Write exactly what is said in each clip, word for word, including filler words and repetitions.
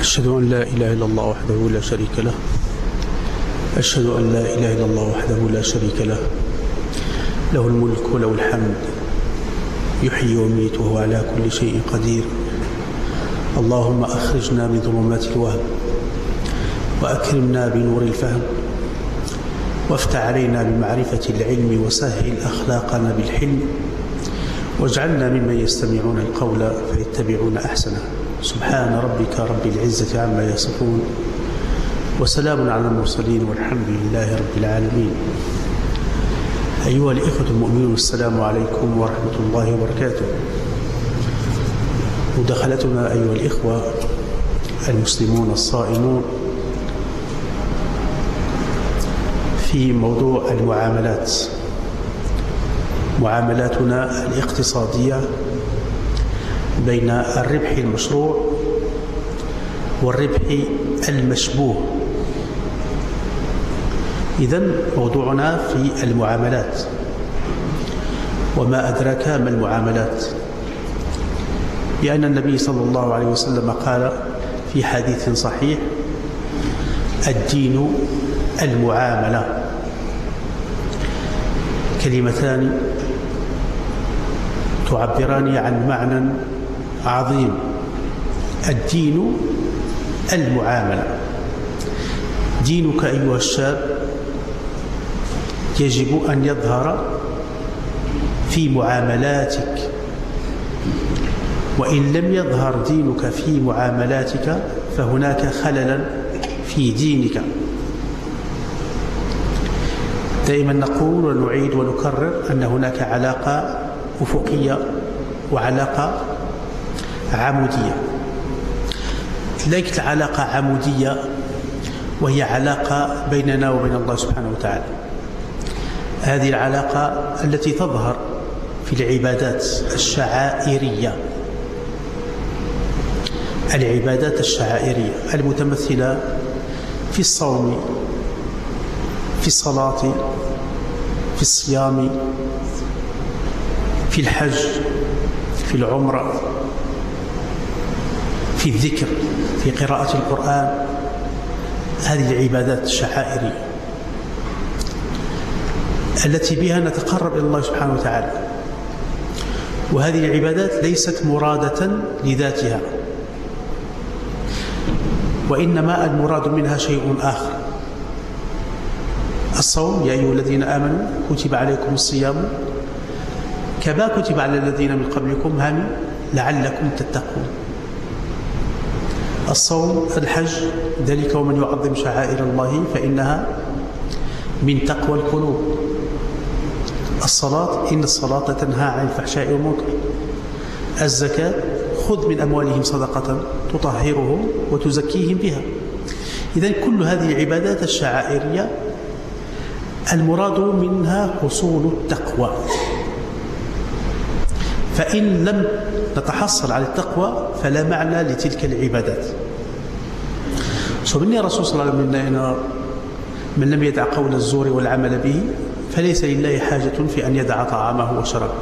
أشهد أن لا إله إلا الله وحده لا شريك له أشهد أن لا إله إلا الله وحده لا شريك له له الملك وله الحمد يحيي ويميت وهو على كل شيء قدير. اللهم أخرجنا من ظلمات الوهم وأكرمنا بنور الفهم وافتح علينا بمعرفة العلم وسهل أخلاقنا بالحلم واجعلنا ممن يستمعون القول فيتبعون أحسنه. سبحان ربك رب العزة عما يصفون وسلام على المرسلين والحمد لله رب العالمين. أيها الإخوة المؤمنون، السلام عليكم ورحمة الله وبركاته. مداخلتنا أيها الإخوة المسلمون الصائمون في موضوع المعاملات، معاملاتنا الاقتصادية بين الربح المشروع والربح المشبوه. إذن موضوعنا في المعاملات. وما أدراك ما المعاملات؟ لأن النبي صلى الله عليه وسلم قال في حديث صحيح: الدين المعاملة. كلمتان تعبران عن معنى عظيم. الدين المعاملة. دينك أيها الشاب يجب أن يظهر في معاملاتك، وإن لم يظهر دينك في معاملاتك فهناك خللا في دينك. دائما نقول ونعيد ونكرر أن هناك علاقة أفقية وعلاقة عمودية. ليست العلاقة عمودية وهي علاقة بيننا وبين الله سبحانه وتعالى. هذه العلاقة التي تظهر في العبادات الشعائرية، العبادات الشعائرية المتمثلة في الصوم، في الصلاة، في الصيام، في الحج، في العمرة، في الذكر، في قراءة القرآن. هذه العبادات الشعائرية التي بها نتقرب إلى الله سبحانه وتعالى. وهذه العبادات ليست مرادة لذاتها، وإنما المراد منها شيء آخر. الصوم: يا أيها الذين آمنوا كتب عليكم الصيام كما كتب على الذين من قبلكم هم لعلكم تتقون. الصوم. الحج: ذلك ومن يعظم شعائر الله فإنها من تقوى القلوب. الصلاة: إن الصلاة تنهى عن الفحشاء والمنكر. الزكاة: خذ من أموالهم صدقة تطهرهم وتزكيهم بها. إذن كل هذه العبادات الشعائرية المراد منها حصول التقوى. فإن لم نتحصل على التقوى فلا معنى لتلك العبادات. سبحان الرسول صلى الله عليه وسلم: من لم يدع قول الزور والعمل به فليس لله حاجة في أن يدع طعامه وشرابه.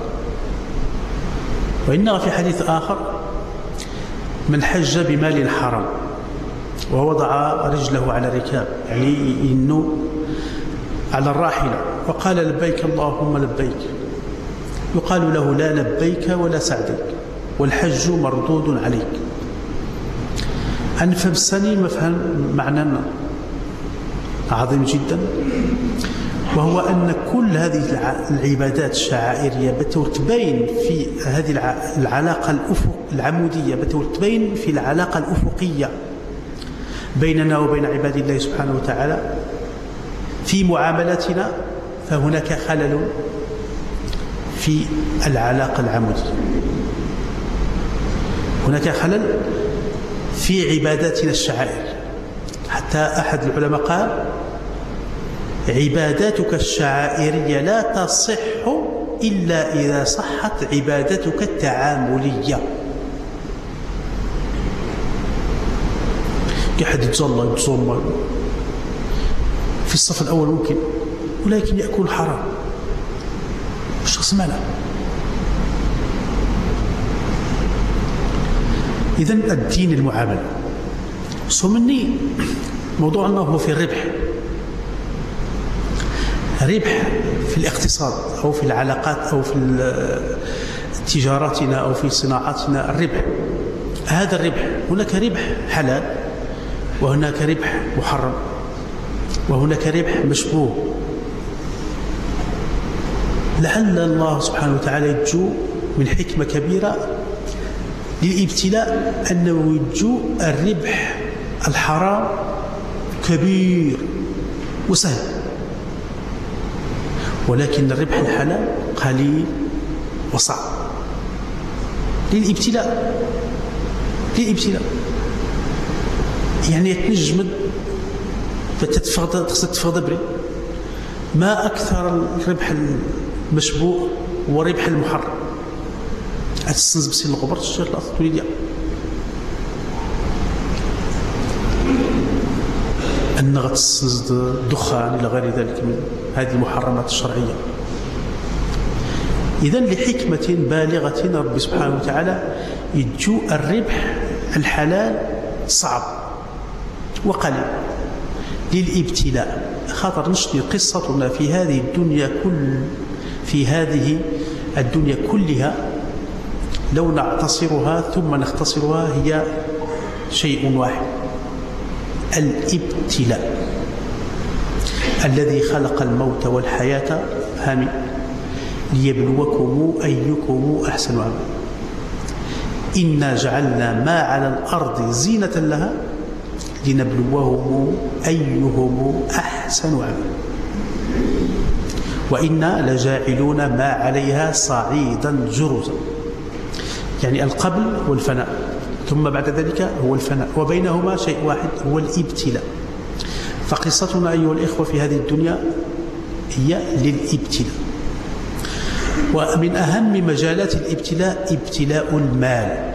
وإنما في حديث آخر: من حج بمال حرام ووضع رجله على الركاب، يعني إنه على الراحلة، وقال لبيك اللهم لبيك، يقال له: لا لبيك ولا سعديك، والحج مردود عليك. أن فمسني مفهم معنى عظيم جدا، وهو أن كل هذه العبادات الشعائرية بتبين في هذه العلاقة الأفق العمودية، بتبين في العلاقة الأفقية بيننا وبين عباد الله سبحانه وتعالى. في معاملاتنا فهناك خلل في العلاقة العمودية، هناك خلل في عباداتنا الشعائرية. حتى أحد العلماء قال: عباداتك الشعائرية لا تصح إلا إذا صحت عبادتك التعاملية. أحد يتصلى يتصوم في الصف الأول ممكن، ولكن يأكل حرام، الشخص ماله؟ إذن الدين المعاملة. سمني موضوعنا هو في الربح. ربح في الاقتصاد أو في العلاقات أو في تجاراتنا أو في صناعاتنا. الربح، هذا الربح، هناك ربح حلال وهناك ربح محرم وهناك ربح مشبوه. لعل الله سبحانه وتعالى يرجو من حكمة كبيرة للابتلاء أنه يرجو الربح الحرام كبير وسهل، ولكن الربح الحلال قليل وصعب. للابتلاء للابتلاء يعني تنجمد فتتفقد تفقد بري. ما أكثر الربح المشبوه وربح المحرم. أتستنز بسين الغبر تشتغل الأرض تولي أن غتستنز الدخان إلى غير ذلك من هذه المحرمات الشرعية. إذن لحكمة بالغة رب سبحانه وتعالى يجو الربح الحلال صعب وقليل للابتلاء. خاطر نشتي قصتنا في هذه الدنيا كل في هذه الدنيا كلها لو نعتصرها ثم نختصرها هي شيء واحد: الابتلاء. الذي خلق الموت والحياة هامي ليبلوكم أيكم أحسن عملا. إنا جعلنا ما على الأرض زينة لها لنبلوهم أيهم أحسن عملا وإنا لجاعلون ما عليها صعيدا جرزا. يعني القبل والفناء، ثم بعد ذلك هو الفناء، وبينهما شيء واحد هو الابتلاء. فقصتنا أيها الإخوة في هذه الدنيا هي للابتلاء. ومن أهم مجالات الابتلاء ابتلاء المال.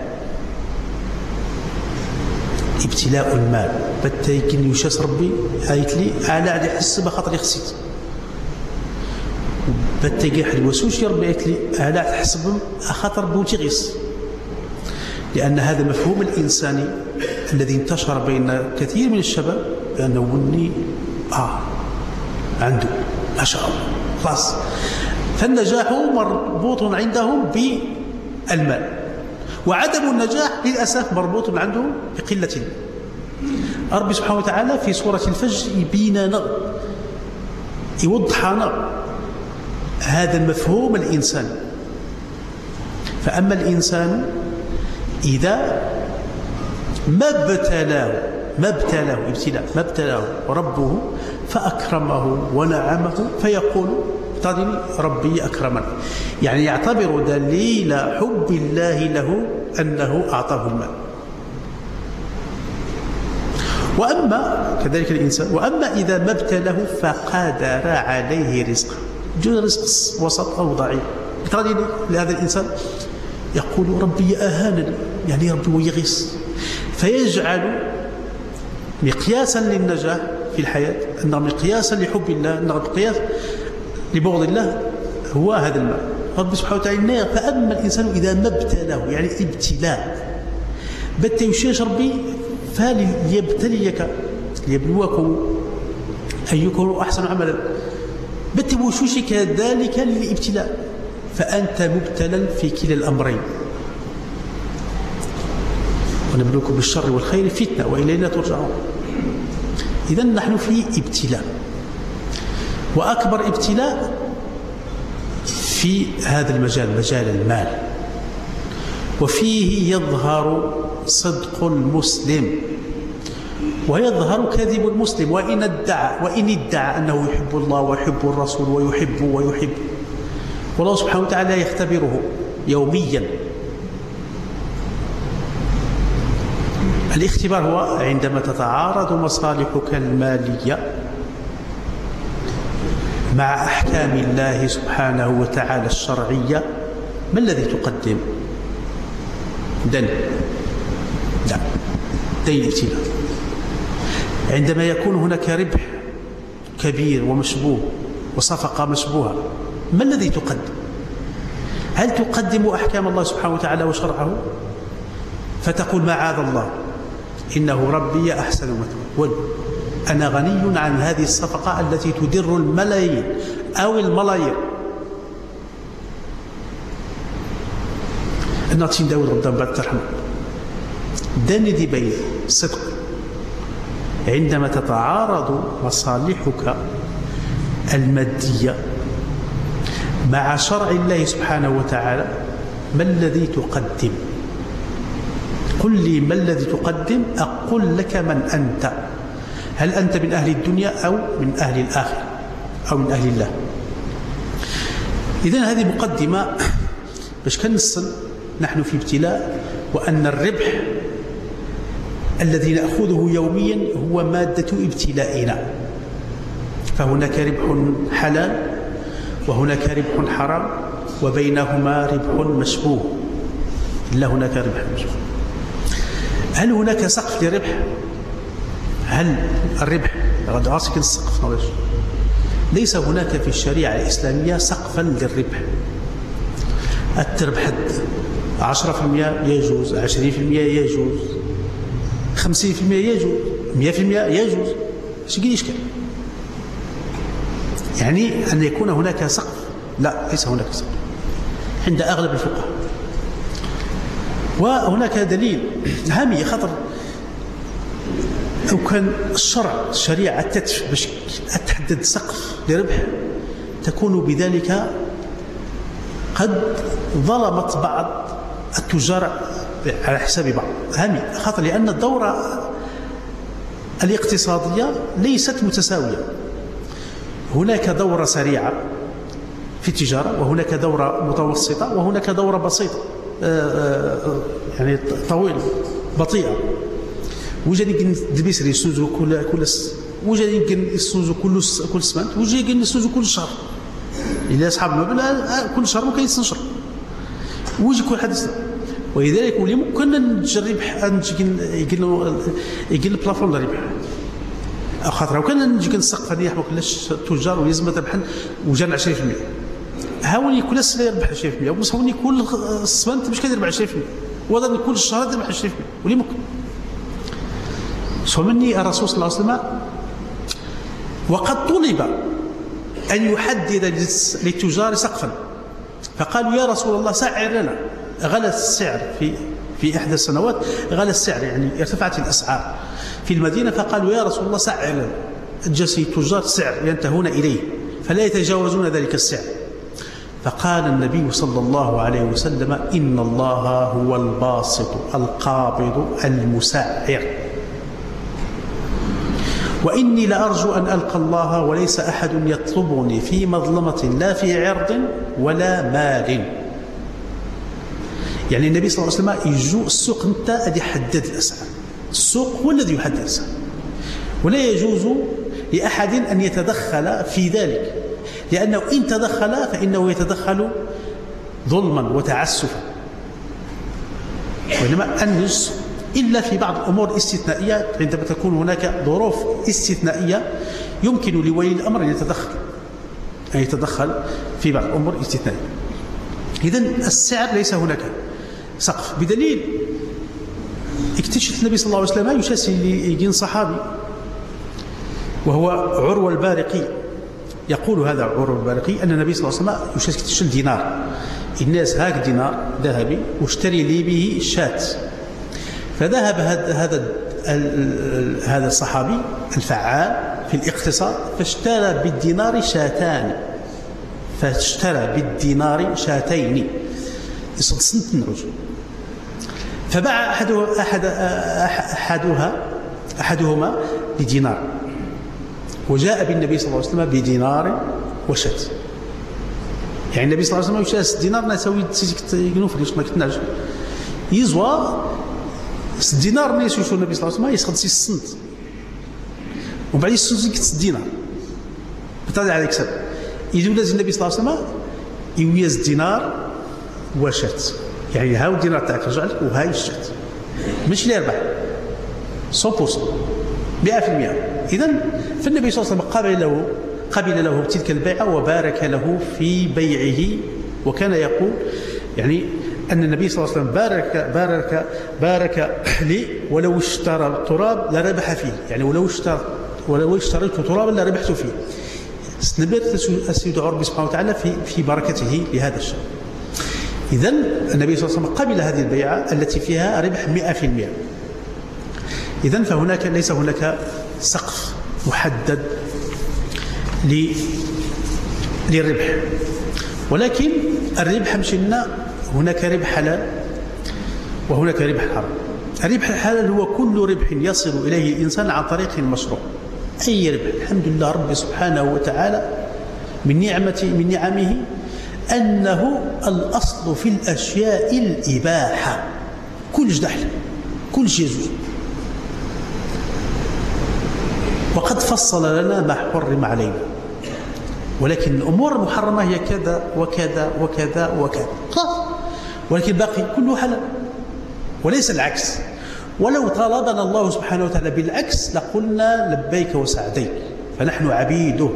ابتلاء المال بتا يمكن يشاس ربي قالت لي على عاد يحسب خاطر خسيت بتا يحل الوسوس يا ربي قالت لي على عاد تحسب خاطر بوتي غيس. لأن هذا مفهوم الإنساني الذي انتشر بين كثير من الشباب بأنه ولي آه عنده ما شاء الله خلاص. فالنجاح مربوط عندهم بالمال، وعدم النجاح للأسف مربوط عندهم بقلة المال. رب سبحانه وتعالى في سورة الفجر يبيننا يوضحنا هذا المفهوم الإنساني. فأما الإنسان إذا ما ابتلاه ما ابتلاه ابتلاء ما ابتلاه ربه فأكرمه ونعمه فيقول ربي أكرمني. يعني يعتبر دليل حب الله له أنه أعطاه المال. وأما كذلك الإنسان وأما إذا ما ابتلاه فقدر عليه رزقه، جزء رزق وسط أو ضعيف لهذا الإنسان يقول ربي أهانني، يعني ربي ويغيس. فيجعل مقياسا للنجاح في الحياة أن مقياسا لحب الله أن مقياس لبغض الله هو هذا المال. رب سبحانه وتعالى فأما الإنسان إذا ما ابتلاه، يعني ابتلاء بت يشيش ربي فليبتليك ليبلوكم أيكم أحسن عملا. بت وشوشي كذلك للابتلاء، فأنت مبتلا في كلا الأمرين. ونبلوكم بالشر والخير فتنة وإلينا ترجعون. إذن نحن في ابتلاء، وأكبر ابتلاء في هذا المجال مجال المال. وفيه يظهر صدق المسلم ويظهر كذب المسلم وإن ادعى وإن ادعى أنه يحب الله ويحب الرسول ويحب ويحب والله سبحانه وتعالى يختبره يوميا. الاختبار هو عندما تتعارض مصالحك المالية مع أحكام الله سبحانه وتعالى الشرعية، ما الذي تقدم؟ دين لا دين الابتلاء. عندما يكون هناك ربح كبير ومشبوه وصفقة مشبوهة، ما الذي تقدم؟ هل تقدم أحكام الله سبحانه وتعالى وشرعه فتقول معاذ الله إنه ربي أحسن مثواي، أنا غني عن هذه الصفقة التي تدر الملايين أو الملايير. الناطين داود غدام بعد ترحمه داني دي بين الصدق عندما تتعارض مصالحك المادية مع شرع الله سبحانه وتعالى، ما الذي تقدم؟ قل لي ما الذي تقدم أقول لك من أنت. هل أنت من أهل الدنيا أو من أهل الآخرة أو من أهل الله؟ إذن هذه مقدمة باش كنصل نحن في ابتلاء، وأن الربح الذي نأخذه يوميا هو مادة ابتلائنا. فهناك ربح حلال وهناك ربح حرام وبينهما ربح مشبوه. لا هناك ربح مشبوه. هل هناك سقف للربح؟ هل الربح غادي عاصك السقف؟ ليس هناك في الشريعة الإسلامية سقفا للربح. التربح عشرة في المئة يجوز، عشرين في المئة يجوز، خمسين في المئة يجوز، مئة في المئة يجوز. ايش يجي إشكال؟ يعني أن يكون هناك سقف؟ لا، ليس هناك سقف عند أغلب الفقهاء. وهناك دليل هامي خطر، لو كان الشرع الشريعة تتف باش تحدد سقف لربح، تكون بذلك قد ظلمت بعض التجار على حساب بعض. هامي خطر، لأن الدورة الاقتصادية ليست متساوية. هناك دورة سريعة في التجارة، وهناك دورة متوسطة، وهناك دورة بسيطة يعني طويلة بطيئة. وجد يمكن البسري يسوزو كل كل وجد يمكن يسوزو كل كل سمانت، وجد يمكن يسوزو كل شهر. إلا أصحاب المبلغ كل شهر ممكن يستنشر، ويجي كل حدث. ولذلك ولي ممكن نجرب يجي يجي البلافون الربح. خاطر وكان نجي كنسقف هذه حنا كلاش التجار ولازم تربحن وجانا عشرين في المئة. هاوني كل سنه يربح عشرين في المئة، بصح هوني كل سمانت باش كيربح عشرين في المئة، وهذا كل شهر يربح عشرين في المئة. ولي ممكن مني الرسول صلى الله عليه وسلم وقد طلب أن يحدد للتجار سقفا، فقالوا يا رسول الله سعر لنا. غلى السعر في في إحدى السنوات، غلى السعر يعني ارتفعت الأسعار في المدينة، فقالوا يا رسول الله سعر لنا. جلس التجار سعر ينتهون إليه فلا يتجاوزون ذلك السعر. فقال النبي صلى الله عليه وسلم إن الله هو الباسط القابض المسعر، وإني لأرجو أن ألقى الله وليس أحد يطلبني في مظلمة لا في عرض ولا مال. يعني النبي صلى الله عليه وسلم يجو السوق انت أدي يحدد الأسعار، السوق هو الذي يحدد الأسعار، ولا يجوز لأحد أن يتدخل في ذلك، لأنه إن تدخل فإنه يتدخل ظلما وتعسفا. وإنما النجس إلا في بعض الأمور الاستثنائية، عندما تكون هناك ظروف استثنائية يمكن لولي الأمر أن يتدخل أن يتدخل في بعض الأمور الاستثنائية. إذن السعر ليس هناك سقف، بدليل اكتشف النبي صلى الله عليه وسلم يشاسي يجين صحابي وهو عروة البارقي، يقول هذا عروة البارقي أن النبي صلى الله عليه وسلم يشاسي يكتشف دينار، الناس هاك دينار ذهبي واشتري لي به شاة. فذهب هذا هذا الصحابي الفعال في الاقتصاد فاشترى بالدينار شاتان، فاشترى بالدينار شاتين يصد سنتين رجل، فباع أحدها أحد أحدها أحدهما بدينار، وجاء بالنبي صلى الله عليه وسلم بدينار وشات. يعني النبي صلى الله عليه وسلم يشاس دينار نسوي ينوف ليش ما كتناش يزوى الدينار ناس يشوفوا النبي صلى الله عليه وسلم يسخد سي السنت، وبعد يسوزي كت الدينار بطلع على يكسب. يجوا لازم النبي صلى الله عليه وسلم يويز دينار وشات، يعني هاو الدينار تاعك رجع لك وهاي الشات، مش اللي يربح مئة في المئة. إذن فالنبي صلى الله عليه وسلم قابل له قبل له تلك البيعة وبارك له في بيعه، وكان يقول يعني أن النبي صلى الله عليه وسلم بارك بارك بارك لي ولو اشترى التراب لربح فيه، يعني ولو اشترى ولو اشتريت ترابا لربحت فيه. استنبت السيد ربي سبحانه وتعالى في في بركته لهذا الشيء. إذن النبي صلى الله عليه وسلم قبل هذه البيعة التي فيها ربح مئة في المئة. إذن فهناك ليس هناك سقف محدد للربح، ولكن الربح مشينا هناك ربح حلال وهناك ربح حرام. الربح الحلال هو كل ربح يصل إليه الإنسان عن طريق مشروع، أي ربح. الحمد لله رب سبحانه وتعالى من نعمة من نعمه أنه الأصل في الأشياء الإباحة، كل شيء حلال كل شيء يجوز، وقد فصل لنا ما حرم علينا. ولكن الأمور المحرمة هي كذا وكذا وكذا وكذا خلاص، ولكن باقي كله حلال وليس العكس. ولو طالبنا الله سبحانه وتعالى بالعكس لقلنا لبيك وسعديك، فنحن عبيده.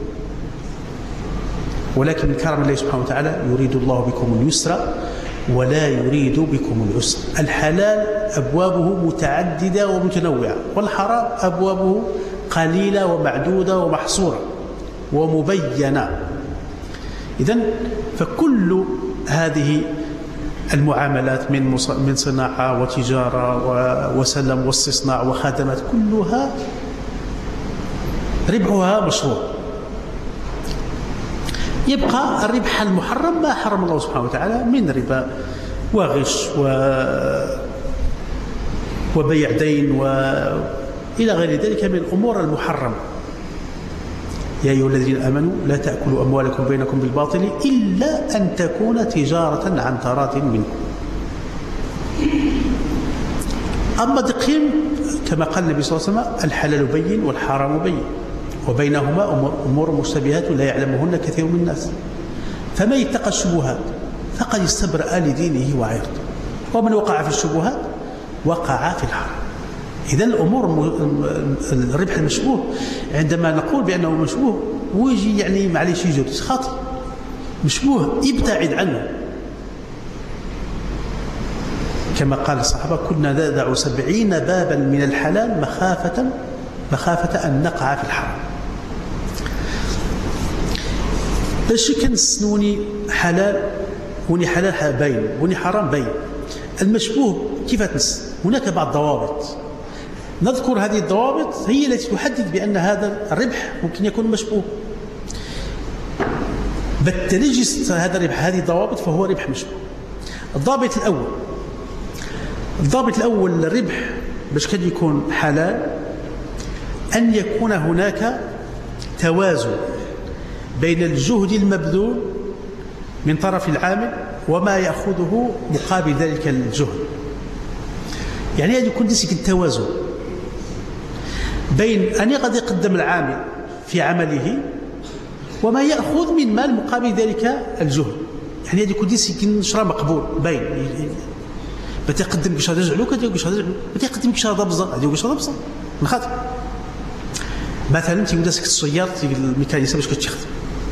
ولكن من كرم الله سبحانه وتعالى يريد الله بكم اليسر ولا يريد بكم العسر. الحلال أبوابه متعددة ومتنوعة، والحرام أبوابه قليلة ومعدودة ومحصورة ومبينة. إذن فكل هذه المعاملات من من صناعة وتجارة وسلم واستصناع وخدمات كلها ربحها مشروع. يبقى الربح المحرم ما حرم الله سبحانه وتعالى من ربا وغش و وبيع دين وإلى غير ذلك من الأمور المحرمة. يا أيها الذين آمنوا لا تأكلوا أموالكم بينكم بالباطل إلا أن تكون تجارة عن تراض منكم. أما دقيم كما قال النبي صلى الله عليه وسلم الحلال بين والحرام بين وبينهما أمور مشتبهات لا يعلمهن كثير من الناس، فمن يتقى الشبهات فقد استبرأ لدينه وعرضه، ومن وقع في الشبهات وقع في الحرام. إذن الأمور الربح المشبوه عندما نقول بأنه مشبوه ويجي يعني معليش يجوز خاطئ، مشبوه ابتعد عنه. كما قال الصحابة كنا ندع سبعين بابا من الحلال مخافة مخافة أن نقع في الحرام. باش كنسنوني حلال وني حلال باين وني حرام باين. المشبوه كيف تنس؟ هناك بعض الضوابط نذكر، هذه الضوابط هي التي تحدد بأن هذا الربح ممكن يكون مشبوه. بالتلجس هذا الربح هذه الضوابط فهو ربح مشبوه. الضابط الأول الضابط الأول للربح باش كان يكون حلال أن يكون هناك توازن بين الجهد المبذول من طرف العامل وما يأخذه مقابل ذلك الجهد. يعني هذا يكون ديسك التوازن بين أن قد يقدم العامل في عمله وما يأخذ من مال مقابل ذلك الجهد. يعني هذا يكون ديسك نشرة مقبول باين، بتقدم كش هذا زعلوك هذا كش هذا بتقدم كش هذا بزر هذا كش هذا بزر نخاطر. مثلا تيقول داسك السيار الميكانيسيه باش كتخدم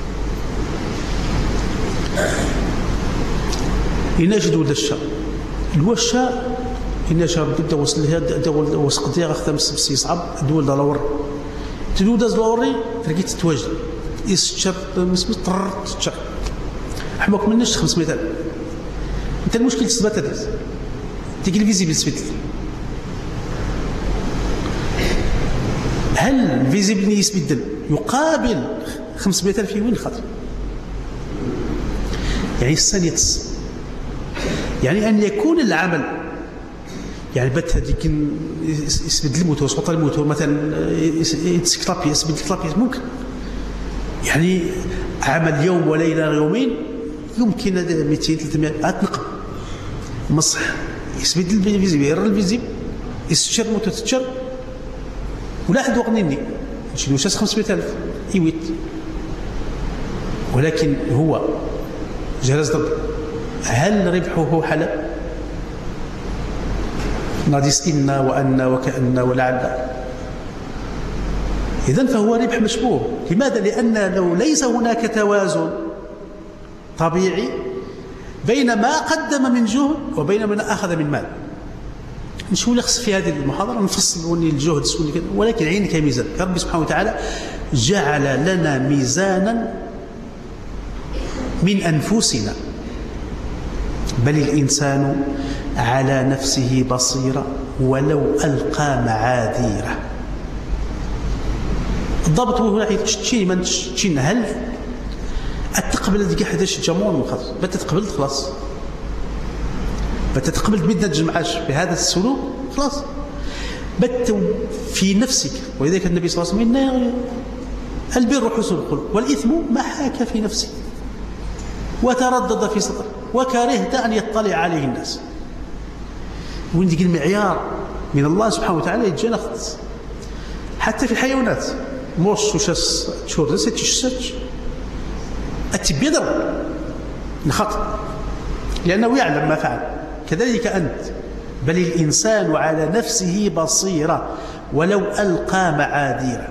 ينجد ولا الشا الوشا إن شاء بدأ وصل لها دول وسق ديال خدام السبسي صعب دول دلور تدو داز لوري تلقيت تتواجد يسشر مسمطر تشر حبوك منش خمسمية ألف. انت المشكل تثبت هذا تيجي الفيزيبل سبيت. هل الفيزيبل يسبدل يقابل خمسمية ألف وين خاطر؟ يعني الثانية يعني أن يكون العمل يعني بات هذيك يسبدل الموتور يسقط الموتور مثلا يتسكلابي يسبدل كلابي ممكن يعني عمل يوم وليلة يومين يمكن مئتين ثلاثمائة أتنقم مصح يسبدل الفيزيبل يرى الفيزيبل يستشر الموتور تتشر ولا أحد وقنيني نشيلو شاس خمسمائة ألف إيويت. ولكن هو جهاز ضب هل ربحه حلال؟ ناديس إن وأن وكأن ولعل. إذن فهو ربح مشبوه. لماذا؟ لأن لو ليس هناك توازن طبيعي بين ما قدم من جهد وبين ما أخذ من مال. نشوف لخص في هذه المحاضرة نفصل وني الجهد سوني كذا، ولكن عينك ميزان. ربي سبحانه وتعالى جعل لنا ميزانا من أنفسنا، بل الإنسان على نفسه بصيرة ولو ألقى معاذيره. الضابط هو هنا تشتي من تشتين هل التقبل ديك حداش الجمهور من خلاص بات تقبلت خلاص بات تقبلت بدنا تجمعاش بهذا السلوك خلاص بات في نفسك. ولذلك النبي صلى الله عليه وسلم البر حسن الخلق والإثم ما حاك في نفسك وتردد في صدرك وكرهت أن يطلع عليه الناس. وين ديك المعيار من الله سبحانه وتعالى يتجانا خلص حتى في الحيوانات موش وشاس تشور ستي شساتش التبيضر نخطر لأنه يعلم ما فعل. كذلك أنت بل الإنسان على نفسه بصيرة ولو ألقى معاذيره.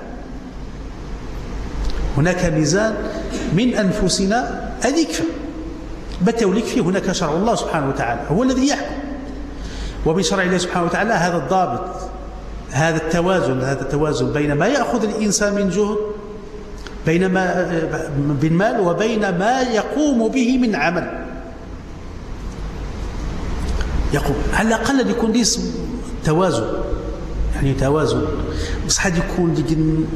هناك ميزان من أنفسنا أذيك بتوليك فيه. هناك شرع الله سبحانه وتعالى هو الذي يحكم، وبشرع الله سبحانه وتعالى هذا الضابط، هذا التوازن هذا التوازن بين ما يأخذ الإنسان من جهد بين ما من مال وبين ما يقوم به من عمل. يقوم على الأقل يكون ليه توازن، يعني توازن بس حد يكون ديك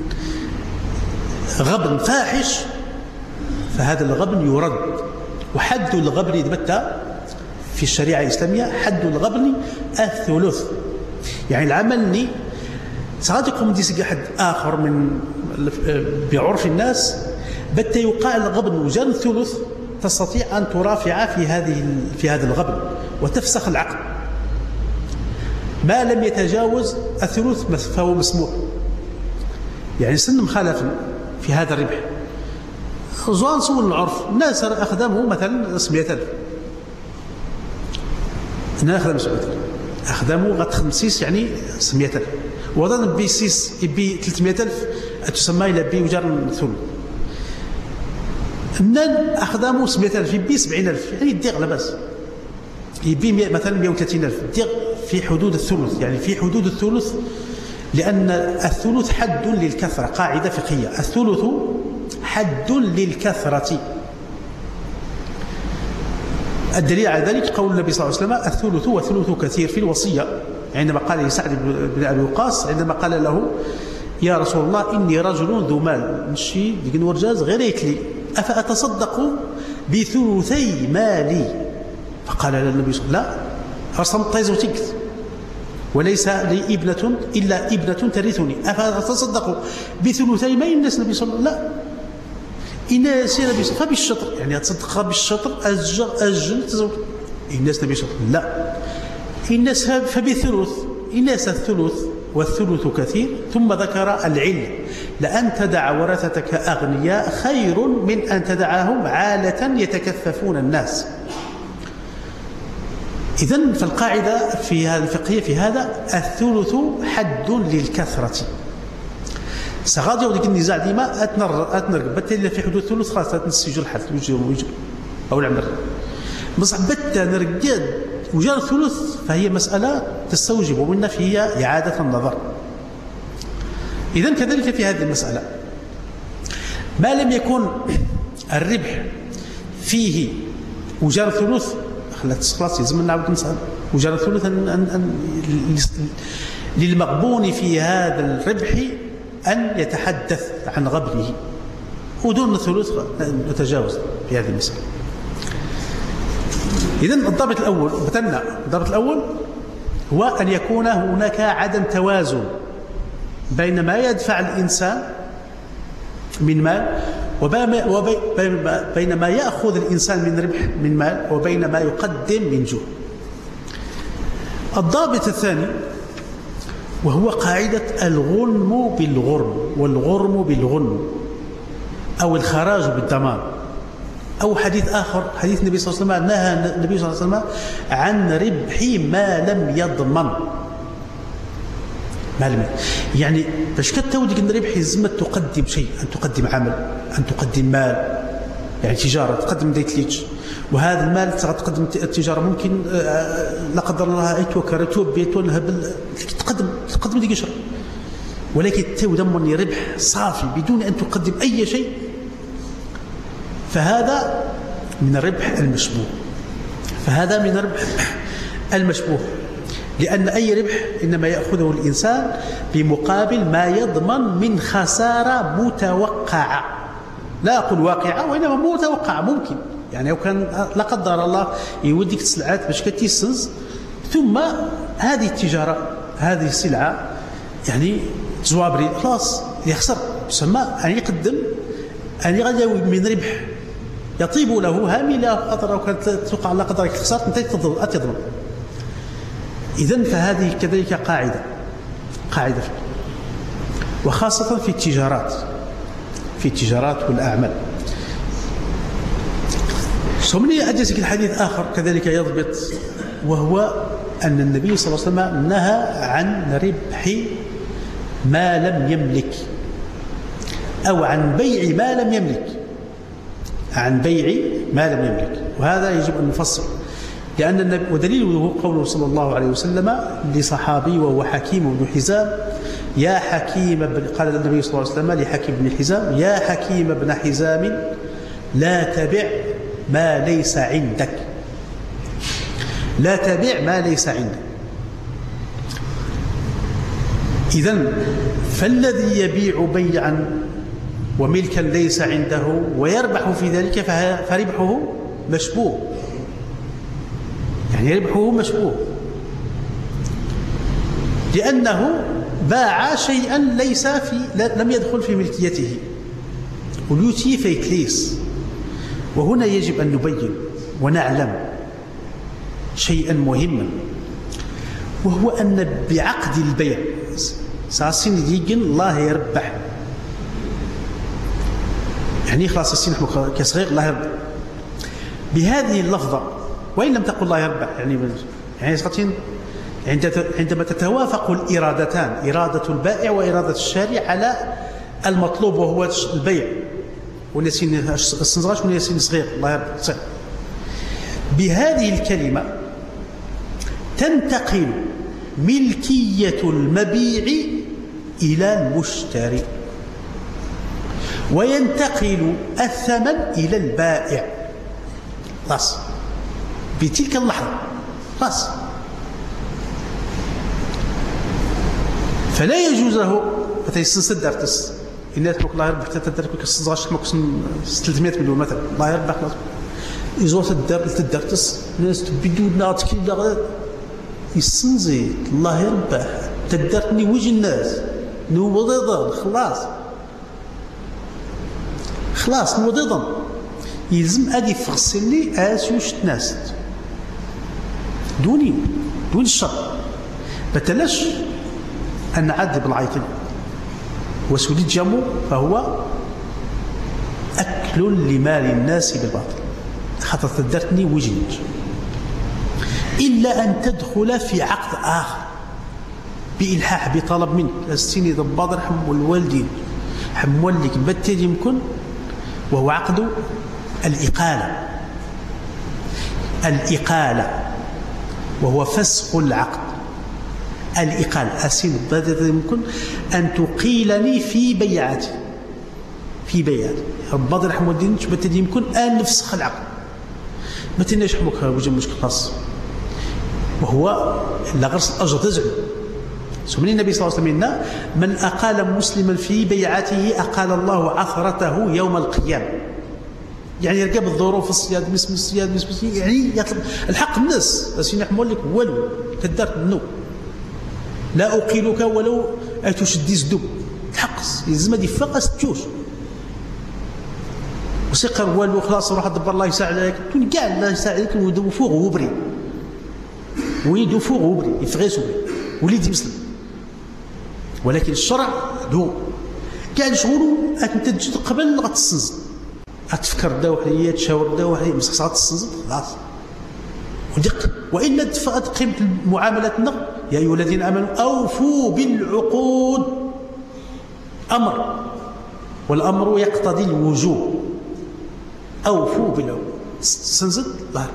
غبن فاحش فهذا الغبن يرد. وحد الغبن يتبتى في الشريعة الإسلامية حد الغبن الثلث. يعني العمل ني ساعات يقوم ديس حد آخر من بعرف الناس بت يوقع الغبن وجان الثلث تستطيع أن ترافع في هذه في هذا الغبن وتفسخ العقد. ما لم يتجاوز الثلث فهو مسموح. يعني سن مخالف في هذا الربح زوان سول العرف الناس أخدمه مثلا سمية ألف أنا أخدم سمية ألف أخدمه غد خمسيس يعني سمية ألف وضعنا بي سيس يبي ثلاثمائة ألف تسمى إلى بي وجار ثلث. منن أخدمه سمية ألف يبي سبعين ألف يعني يديغ لا بأس يبي مثلا مئة وثلاثين ألف يديغ في حدود الثلث، يعني في حدود الثلث لأن الثلث حد للكثرة. قاعدة فقهية الثلث حد للكثرة. الدليل على ذلك قول النبي صلى الله عليه وسلم الثلث وثلث كثير في الوصية عندما قال لسعد بن أبي وقاص عندما قال له يا رسول الله إني رجل ذو مال نشي ديك ورجاز غير يكلي أفأتصدق بثلثي مالي؟ فقال النبي صلى الله عليه وسلم لا أرسم طيزو تكت وليس لي ابنة إلا ابنة ترثني أفأتصدق بثلثي مال الناس. النبي صلى الله عليه وسلم لا إن سير النبي صلى فبالشطر يعني تصدق بالشطر أجر أجل تزوج الناس. النبي صلى الله عليه وسلم لا الناس فبثلث الناس الثلث والثلث كثير. ثم ذكر العلم لأن تدع ورثتك أغنياء خير من أن تدعهم عالة يتكففون الناس. إذن فالقاعدة في هذا الفقهية في هذا الثلث حد للكثرة. سغادي وديك النزاع ديما أتنر أتنر بتلا في حدود الثلث خلاص تنسجل الحد ويجي ويجي أو العمر بصح بتا نرقد وجاء الثلث فهي مسألة تستوجب ومنا فيها إعادة النظر. إذن كذلك في هذه المسألة ما لم يكن الربح فيه وجاء الثلث خلاص يلزم نعاود نسأل وجاء الثلث أن أن للمغبون في هذا الربح أن يتحدث عن غبنه ودون الثلث نتجاوز في هذه المسألة. إذن الضابط الأول بتمنع الضابط الأول هو أن يكون هناك عدم توازن بين ما يدفع الإنسان من مال وبين ما يأخذ الإنسان من ربح من مال وبين ما يقدم من جهد. الضابط الثاني وهو قاعدة الغنم بالغرم والغرم بالغنم أو الخراج بالضمان. أو حديث آخر حديث النبي صلى الله عليه وسلم نهى النبي صلى الله عليه وسلم عن ربح ما لم يضمن. ما لم يعني باش كتوديك الربح يلزمك تقدم شيء، أن تقدم عمل، أن تقدم مال، يعني تجارة تقدم ديت ليتش، وهذا المال تقدم التجارة ممكن لا قدر الله يتوكر يتوبيت ونهبل تقدم تقدم ديك شر، ولكن تودمني ربح صافي بدون أن تقدم أي شيء، فهذا من الربح المشبوه. فهذا من الربح المشبوه، لأن أي ربح إنما يأخذه الإنسان بمقابل ما يضمن من خسارة متوقعة، لا أقول واقعة وإنما متوقعة. ممكن يعني لو كان لا قدر الله يوديك السلعات باش كتيسنز، ثم هذه التجارة هذه السلعة يعني زوابري خلاص يخسر، يسمى أن يقدم أن يغلو من ربح يطيب له هاملة قدر لو كانت توقع الله قدر الخسارة أنت تضمن. إذن فهذه كذلك قاعدة قاعدة وخاصة في التجارات في التجارات والأعمال. سمني أجلسك الحديث آخر كذلك يضبط، وهو أن النبي صلى الله عليه وسلم نهى عن ربح ما لم يملك، أو عن بيع ما لم يملك، عن بيع ما لم يملك. وهذا يجب أن نفصل، لأن النبي ودليله قوله صلى الله عليه وسلم لصحابي وهو حكيم بن حزام: يا حكيم بن، قال النبي صلى الله عليه وسلم لحكيم بن حزام: يا حكيم بن حزام لا تبع ما ليس عندك، لا تبع ما ليس عندك. إذن فالذي يبيع بيعا وملكا ليس عنده ويربح في ذلك فربحه مشبوه، يعني ربحه مشبوه، لأنه باع شيئا ليس في لم يدخل في ملكيته وليوتي فيكليس. وهنا يجب أن نبين ونعلم شيئا مهما، وهو أن بعقد البيع ساسين ديجن الله يربح، يعني خلاص السين حمك كصغير الله يربح بهذه اللفظة، وإن لم تقل الله يربح يعني يعني سقطين عندما تتوافق الإرادتان، إرادة البائع وإرادة الشارع على المطلوب وهو البيع، ونسين السنزراش ونسين صغير الله يربح صغير، بهذه الكلمة تنتقل ملكية المبيع إلى المشتري، وينتقل الثمن إلى البائع خلاص بتلك اللحظة خلاص. فلا يجوز له مثلا يستنسد درتس الناس تقول الله يربح تدرك كسزاش مقسم ثلاثمائة مليون مثلا الله يربح خلاص يزور تدر تدرتس الناس بدون ناطق كذا يستنزي الله يربح تدرتني وجه الناس نوضض خلاص خلاص نوضض يلزم ادي فغسل لي اسوش الناس دوني دون الشر بتلاش أن نعذب العيطين وسوليد جامو فهو أكل لمال الناس بالباطل خاطر تدرتني وجنج، إلا أن تدخل في عقد آخر بإلحاح بطلب منك السيني ضباط رحم والوالدين حمولك بتد يمكن، وهو عقد الإقالة الإقالة وهو فسخ العقد. الإقالة أسين بدأ يمكن أن تقيلني في بيعاتي في بيعاتي رباط رحمه الدين بدأ يمكن أن نفسخ العقد ما تناش حمك وجه مشكل خاص، وهو لغرس الأجر تزعل. سمعني النبي صلى الله عليه وسلم: من أقال مسلما في بيعته أقال الله عثرته يوم القيامة. يعني يرقب الظروف الصياد مسم الصياد مسم الصياد يعني يطلب الحق الناس بس يحمل لك والو كدرت منه لا أقيلك ولو أتشدي زدو الحقس يلزم دي فقس تجوش وسيقر والو خلاص روح دبر الله يساعد عليك تون كاع الله يساعد عليك ودو فوق وبري ويدو فوق وبري يفغيسو وليد مسلم، ولكن الشرع دو كاع شغلو انت تجي قبل غتسنز غتفكر دا وحديه تشاور دا وحديه بصح صات تسنز خلاص ودق. وإلا قيمة معاملتنا يا أيها الذين آمنوا أوفوا بالعقود أمر، والأمر يقتضي الوجوب أوفوا بالعقود. سنزد لا،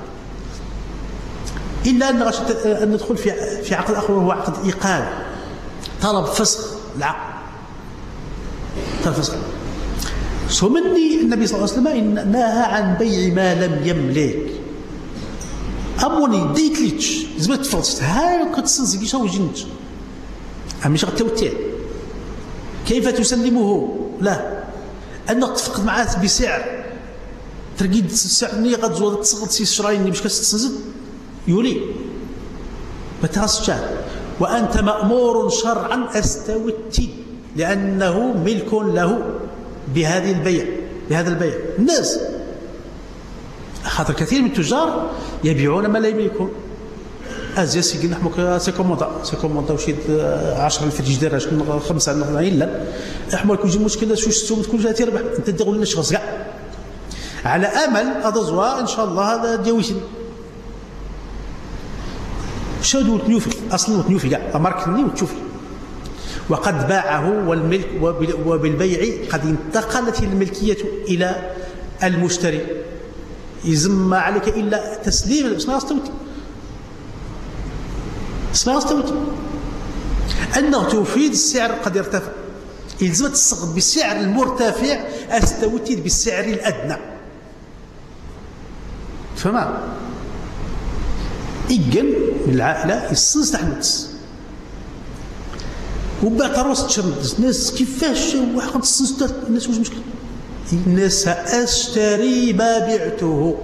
إلا أن أن ندخل في في عقد آخر وهو عقد إقالة، طلب فسخ العقد، طلب فسخ. سمني النبي صلى الله عليه وسلم نهى عن بيع ما لم يملك. أموني ديت ليتش زبط تفرصت هاي كتسنزي بيشا وجنت أمي شغل توتيع. كيف تسلمه؟ لا، أنك تفقد معاه بسعر ترقيد السعر اللي غتزود تصغد سي شراين اللي باش كتستنزد يولي ما تغسش. وأنت مأمور شرعا استوتي لأنه ملك له بهذه البيع، بهذا البيع. الناس خاطر كثير من التجار يبيعون ما لا يملكون. ازيا سي نحمك سي كوموندا سي كوموندا وشي عشرة ألف دينار شكون خمسة لا احمر كل جي مشكله شو السوم تكون جاتي ربح انت تقول لنا شخص كاع على امل هذا زوا ان شاء الله هذا ديويشن شادو تنوفي اصلا تنوفي كاع ماركتني وتشوفي. وقد باعه والملك وبالبيع قد انتقلت الملكيه الى المشتري. يزم ما عليك الا تسليم بس ما يستوتي بس ما يستوتي انه تفيد السعر قد يرتفع. يلزم تصغد بالسعر المرتفع استوتي بالسعر الادنى. فما إجن من العائله يصنص تحمس وبعد تروس تشرد الناس كيفاش واحد تصنص الناس واش مشكل الناس اشتري ما بعته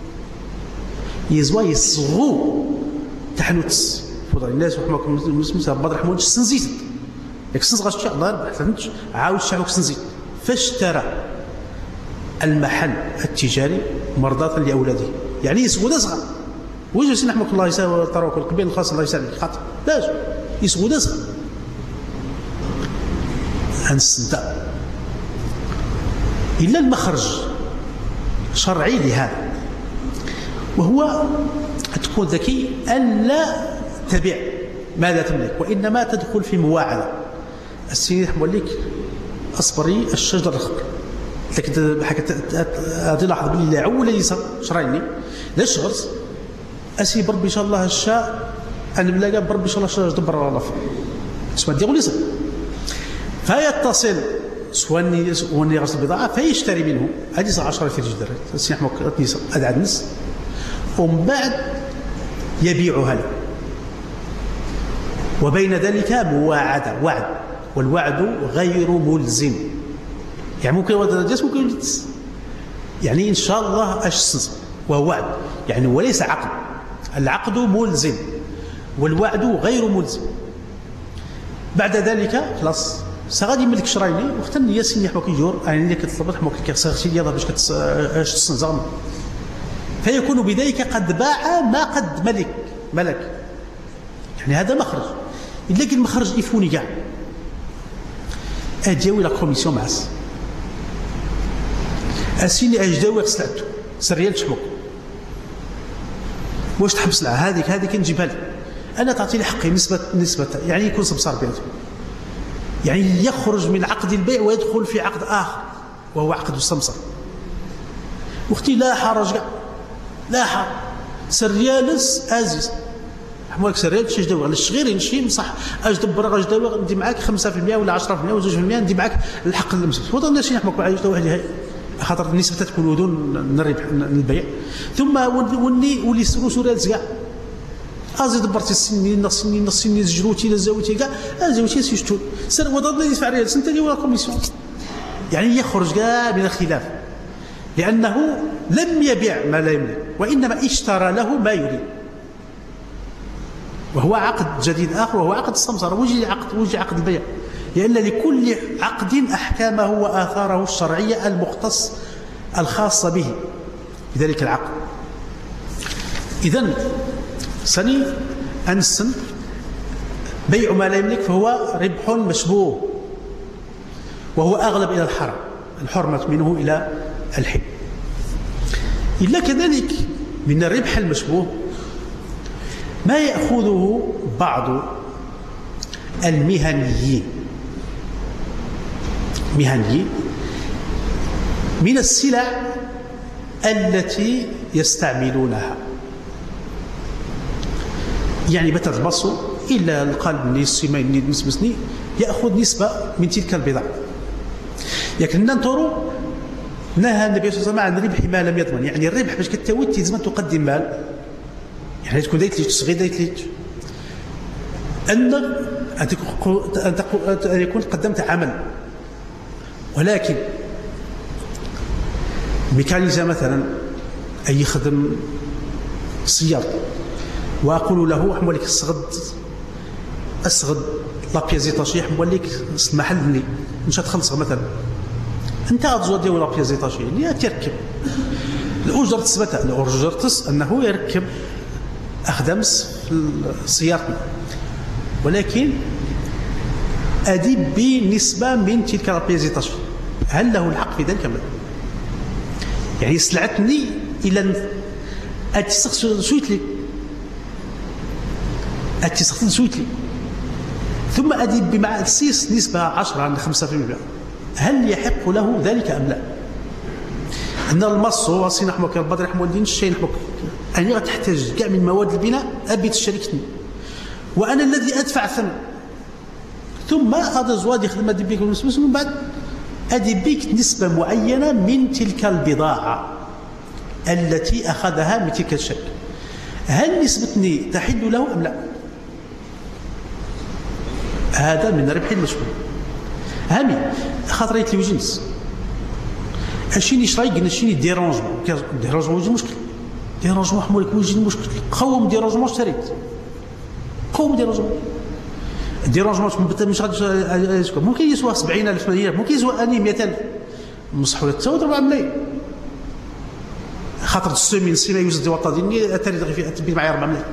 يزوا يصغوا تحنوتس فضل الناس وحماكم مسمى بدر حمود سنزيت ياك سنز غاش الله ربح فهمتش عاود شعبك سنزيت فاشترى المحل التجاري مرضاة لاولاده يعني يسود صغار وجه سي نحمك الله يساوي طروك القبيل الخاص الله يسلمك خاطر لاش يسود صغار هنستنتع إلا المخرج شرعي لهذا وهو تكون ذكي ألا تبيع ما لا تملك وإنما تدخل في مواعدة. السيد يحمل لك أصبري الشجر الخضر لكن هذه لاحظ بالله عولا يسر شرعيني لا شغرت أسي بربي إن شاء الله الشاء أنا ملاقى بربي إن شاء الله الشجر دبر الله فيه اسمه ديقول يسر فيتصل سواني سواني غسل البضاعة فيشتري منه هذه صار عشرة في الجدار سيحمك نيسا أدعى الناس ومن بعد يبيعها له وبين ذلك مواعدة وعد والوعد غير ملزم يعني ممكن ودرجات ممكن يعني إن شاء الله أشسز وهو وعد يعني وليس عقد. العقد ملزم والوعد غير ملزم. بعد ذلك خلاص سغادي ملك شرايني وقت النية سيني حموك يجور يعني اللي كتطلب حموك كيغسغسي يلا باش كتستنزغ فيكون بذلك قد باع ما قد ملك ملك يعني هذا مخرج. لكن المخرج يفوني كاع اجاوي لا كوميسيون معس اسيني اجداوي سلعته سريال تحمك واش تحب سلعه هذيك هذيك نجيبها لك انا تعطيني حقي نسبه نسبه يعني يكون سمسار بيناتهم يعني يخرج من عقد البيع ويدخل في عقد آخر وهو عقد السمسر. واختي لا حرج لا حرج سريالس أزيز حمولك سريال شي جداوي على الشغير نشي صح أجدبر أجداوي ندي معاك خمسة في المئة ولا عشرة في المئة ولا زوج في المئة ندي معاك الحق المسك وضع الناس يحمك معايا جداوي هذه خاطر النسبة تكون دون الربح البيع ثم ولي ولي سرو سريال كاع ازيد برتي السنين نصني نصني زجروتي لزاوتي كاع زاوتي سيشتو سر وضد يدفع ريال سنتي ولا كوميسيون يعني يخرج كاع من الخلاف لانه لم يبيع ما لا يملك وانما اشترى له ما يريد وهو عقد جديد اخر وهو عقد السمسره وجه عقد وجه عقد البيع لان لكل عقد احكامه واثاره الشرعيه المختص الخاصه به بذلك العقد. اذن سني أنسن بيع ما لا يملك فهو ربح مشبوه وهو أغلب إلى الحرم الحرمة منه إلى الحل. إلا كذلك من الربح المشبوه ما يأخذه بعض المهنيين مهنيين من السلع التي يستعملونها. يعني بتتبصوا إلا القلب نسمة نسبة يأخذ نسبة من تلك البضاعة. لكن ننظروا نهى النبي صلى الله عليه وسلم عن الربح ما لم يضمن. يعني الربح باش كتاوي لازم تقدم مال، يعني تكون دايت ليك تصغي دايت ليك أن أن يكون قدمت عمل. ولكن ميكانيزا مثلا أي يخدم سيارة وأقول له حمول لك الصغد الصغد لابيازي طاشي حمول لك المحل اللي مش تخلصها مثلا أنت غتزوا ديال لابيازي طاشي اللي تركب الأجرة تثبتها الأجرة تس أنه يركب أخدمس في السيارة، ولكن أدي بنسبة من تلك لابيازي طاشي. هل له الحق في ذلك؟ يعني سلعتني إلى أتسخ سويت لي أتسخ سويت لي ثم أدي بمع السيس نسبة عشرة عن خمسة في المئة، هل يحق له ذلك أم لا؟ أن المص هو صين حموك البدر حمو الدين الشيء حموك أنا تحتاج كاع من مواد البناء أبي تشاركني وأنا الذي أدفع الثمن، ثم هذا زواد يخدم أدي بيك ومن بعد أدي بيك نسبة معينة من تلك البضاعة التي أخذها من تلك الشركة. هل نسبتني تحل له أم لا؟ هذا من الربح المشهور. هامي خاطريت لي جنس اشيني شراي قلنا شيني ديرونجمون ديرونجمون وجه مشكل ديرونجمون حمولك وجه المشكل قوم ديرونجمون اشتريت قوم ديرونجمون ديرونجمون مش غادي ممكن يسوى سبعين ألف ثمانين ممكن يسوى أني مئة ألف مصحولة تساوي أربعة ملايين خاطر السمين السمين يوزد وطا ديالني اتاري دغيا في تبي معايا أربعة ملايين.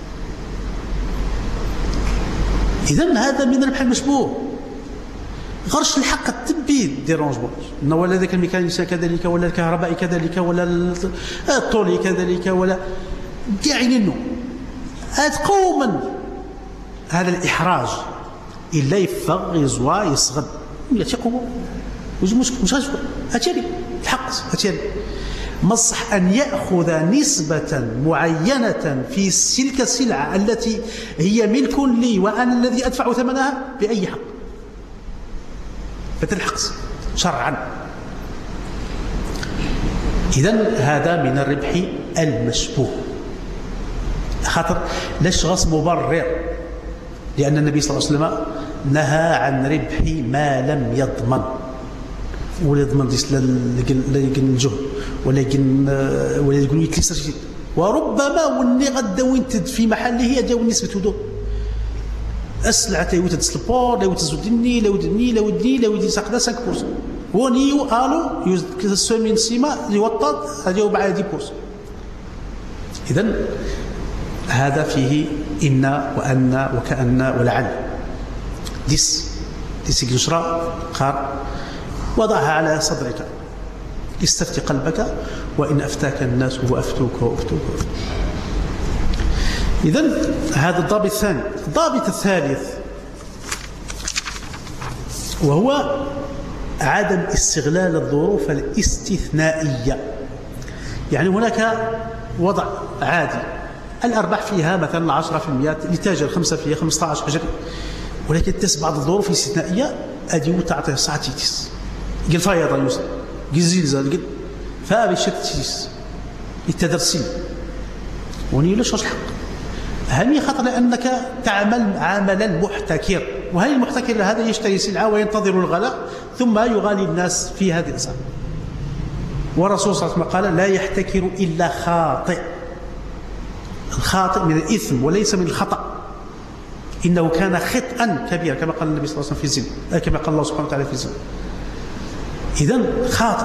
إذن هذا من الربح المشبوه. غرش الحق التبي ديرونجمون ولا ذاك الميكانيسيان كذلك ولا الكهربائي كذلك ولا الطولي كذلك ولا كاعينينو هاد قوما هذا الإحراج إلا يفغ يزوى يصغد ياتي قوة وش مشكل مش غادي هاتيلي الحق هاتيلي مصح أن يأخذ نسبة معينة في تلك السلعة التي هي ملك لي وأنا الذي أدفع ثمنها بأي حق فتلحقس شرعا. إذن هذا من الربح المشبوه خاطر لاش غاس مبرر لأن النبي صلى الله عليه وسلم نهى عن ربح ما لم يضمن ولا يضمن ديس لا يقن الجهد ولا يقن ولا يقول يتلسر وربما وني غدا وينتد في محله يجاو نسبة ودو السلعة تايوت تسلبور لا وتزودني لا ودني لا ودني لا ودي ساقدا خمسة بالمئة ونيو الو يوز السومين سيما يوطد هذا مع عشرة بالمئة. اذا هذا فيه ان وان وكأن ولعل ديس ديس يشرى قال وضعها على صدرك استفتي قلبك وان افتاك الناس وافتوك وافتوك وافتوك. إذن هذا الضابط الثاني. الضابط الثالث وهو عدم استغلال الظروف الاستثنائية. يعني هناك وضع عادي الأرباح فيها مثلا عشرة في المئة لتاجر خمسة في خمسة عشر حجر، ولكن تس بعض الظروف الاستثنائية أديو تعطي ساعتيتيس قل فايضا يوسف قل زلزال قل فأبي شتيس التدرسين ونيلوش الحق هل خطر لأنك تعمل عملا محتكر، وهل المحتكر هذا يشتري سلعة وينتظر الغلاء ثم يغالي الناس في هذه الأسعار. والرسول صلى الله عليه وسلم قال لا يحتكر إلا خاطئ. الخاطئ من الإثم وليس من الخطأ، إنه كان خطأ كبيرا كما قال النبي صلى الله عليه وسلم في الزنا كما قال الله سبحانه وتعالى في الزنا. إذن خاطئ.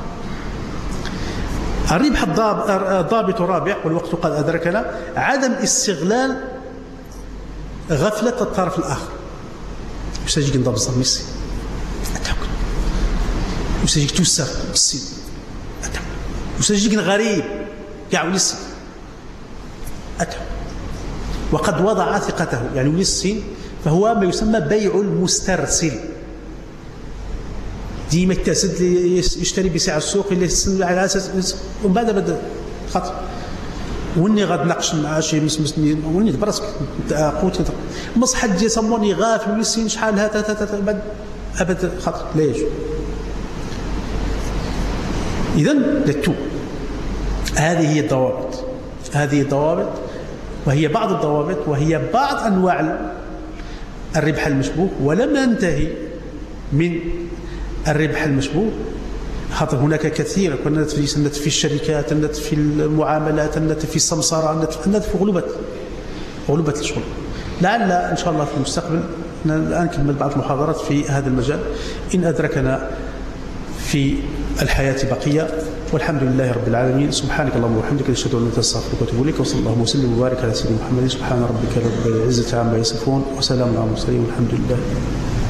الربح الضابط الرابع والوقت قد أدركنا عدم استغلال غفلة الطرف الآخر. يساجيك نضرب الصم ميسي أتحكم يساجيك توسر السين أتحكم يساجيك غريب كاع وليسي أتحكم وقد وضع ثقته يعني وليسي فهو ما يسمى بيع المسترسل. ديما يكتسد يشتري بسعر السوق اللي يستنى على اساس ومن بعد بدا خاطر وني غتناقش مع شي مسمسني وني براسك قوتي مصحة ديال صموني غاف ويسين شحال هذا بعد ابدا خاطر لا يجوز. اذا لتو هذه هي الضوابط، هذه الضوابط وهي بعض الضوابط وهي بعض انواع الربح المشبوه. ولم ننتهي من الربح المشبوه، خاطر هناك كثير، كنا في في الشركات، النت في المعاملات، النت في السمسره، النت في غلوبه غلوبه الشغل. لعل ان شاء الله في المستقبل الان نكمل بعض المحاضرات في هذا المجال ان ادركنا في الحياه بقيه. والحمد لله رب العالمين. سبحانك اللهم وبحمدك اشهد ان لا اله الا انت استغفرك واتوب اليك. وصلى الله وسلم وبارك على سيدنا محمد. سبحان ربك رب العزه عما يصفون وسلام على المرسلين والحمد لله.